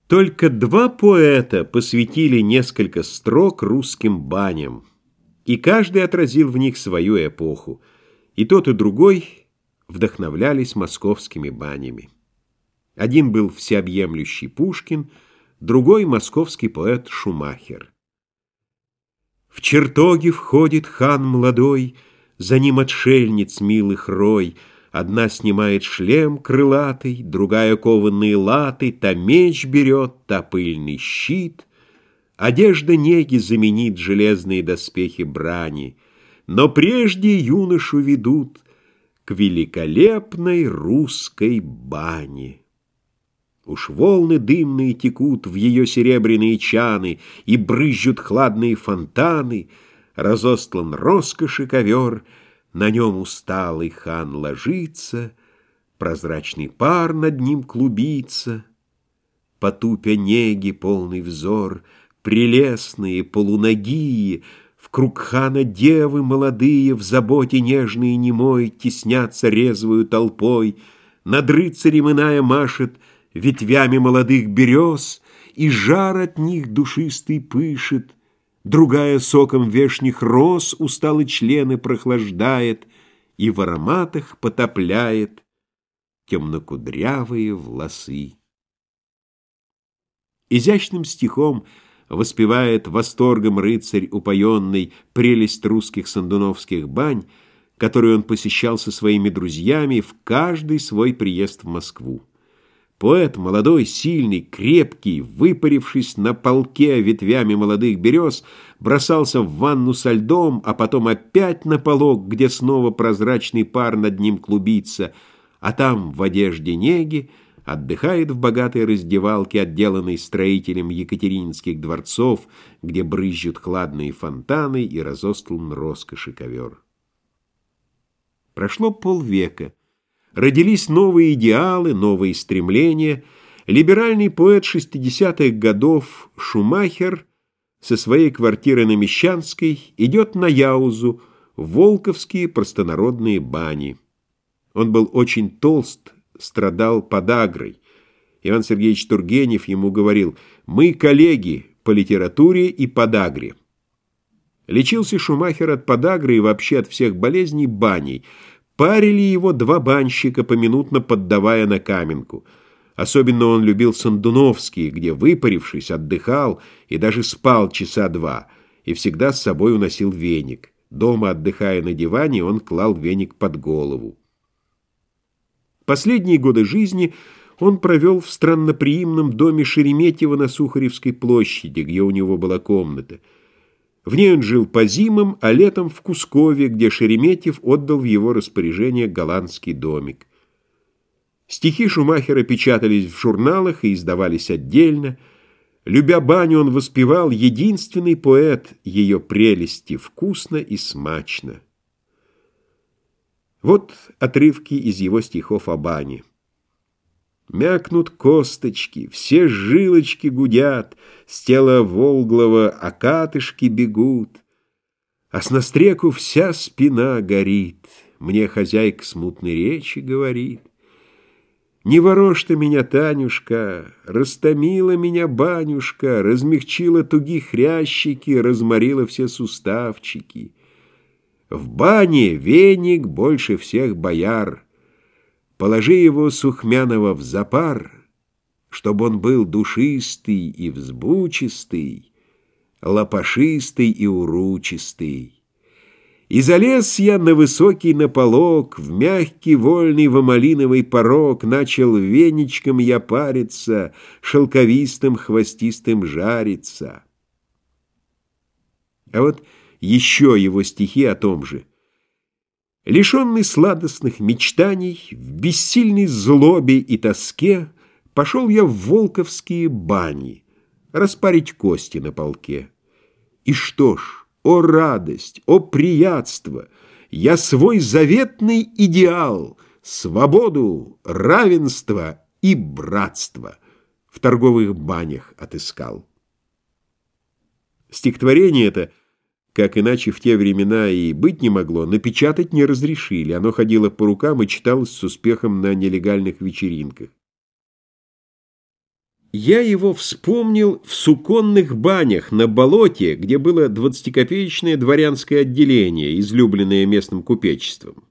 Только два поэта посвятили несколько строк русским баням, и каждый отразил в них свою эпоху. И тот, и другой вдохновлялись московскими банями. Один был всеобъемлющий Пушкин, другой — московский поэт Шумахер. В чертоги входит хан молодой, за ним отшельниц милых рой. Одна снимает шлем крылатый, другая кованные латы, та меч берет, та пыльный щит. Одежда неги заменит железные доспехи брани, но прежде юношу ведут к великолепной русской бане. Уж волны дымные текут в ее серебряные чаны, и брызжут хладные фонтаны, разостлан роскоши ковер, на нем усталый хан ложится, прозрачный пар над ним клубится. Потупя неги полный взор, прелестные, полуногие, вкруг хана девы молодые, в заботе нежной и немой, теснятся резвою толпой. Над рыцарем иная машет ветвями молодых берез, и жар от них душистый пышет. Другая соком вешних роз усталые члены прохлаждает и в ароматах потопляет темнокудрявые волосы. Изящным стихом воспевает восторгом рыцарь упоенный прелесть русских сандуновских бань, которую он посещал со своими друзьями в каждый свой приезд в Москву. Поэт молодой, сильный, крепкий, выпарившись на полке ветвями молодых берез, бросался в ванну со льдом, а потом опять на полок, где снова прозрачный пар над ним клубится, а там в одежде неги отдыхает в богатой раздевалке, отделанной строителем екатерининских дворцов, где брызжут хладные фонтаны и разостлан роскоши ковер. Прошло полвека. Родились новые идеалы, новые стремления. Либеральный поэт 60-х годов Шумахер со своей квартиры на Мещанской идет на Яузу, в волковские простонародные бани. Он был очень толст, страдал подагрой. Иван Сергеевич Тургенев ему говорил: «Мы коллеги по литературе и подагре». Лечился Шумахер от подагры и вообще от всех болезней баней. Парили его два банщика, поминутно поддавая на каменку. Особенно он любил сандуновские, где, выпарившись, отдыхал и даже спал часа два, и всегда с собой уносил веник. Дома, отдыхая на диване, он клал веник под голову. Последние годы жизни он провел в странноприимном доме Шереметьева на Сухаревской площади, где у него была комната. В ней он жил по зимам, а летом в Кускове, где Шереметьев отдал в его распоряжение голландский домик. Стихи Шумахера печатались в журналах и издавались отдельно. Любя баню, он воспевал: единственный поэт ее прелести, вкусно и смачно. Вот отрывки из его стихов о бане. Мякнут косточки, все жилочки гудят, с тела волглого окатышки бегут, а с настреку вся спина горит. Мне хозяйка смутной речи говорит: не ворожь ты меня, Танюшка, растомила меня банюшка, размягчила туги хрящики, разморила все суставчики. В бане веник больше всех бояр. Положи его сухмяного в запар, чтоб он был душистый и взбучистый, лопашистый и уручистый. И залез я на высокий наполок, в мягкий вольный вомалиновый порог, начал веничком я париться, шелковистым хвостистым жариться. А вот еще его стихи о том же. Лишенный сладостных мечтаний, в бессильной злобе и тоске пошел я в волковские бани распарить кости на полке. И что ж, о радость, о приятство! Я свой заветный идеал, свободу, равенство и братство в торговых банях отыскал. Стихотворение это, как иначе в те времена и быть не могло, напечатать не разрешили. Оно ходило по рукам и читалось с успехом на нелегальных вечеринках. Я его вспомнил в Суконных банях на болоте, где было 20-копеечное дворянское отделение, излюбленное местным купечеством.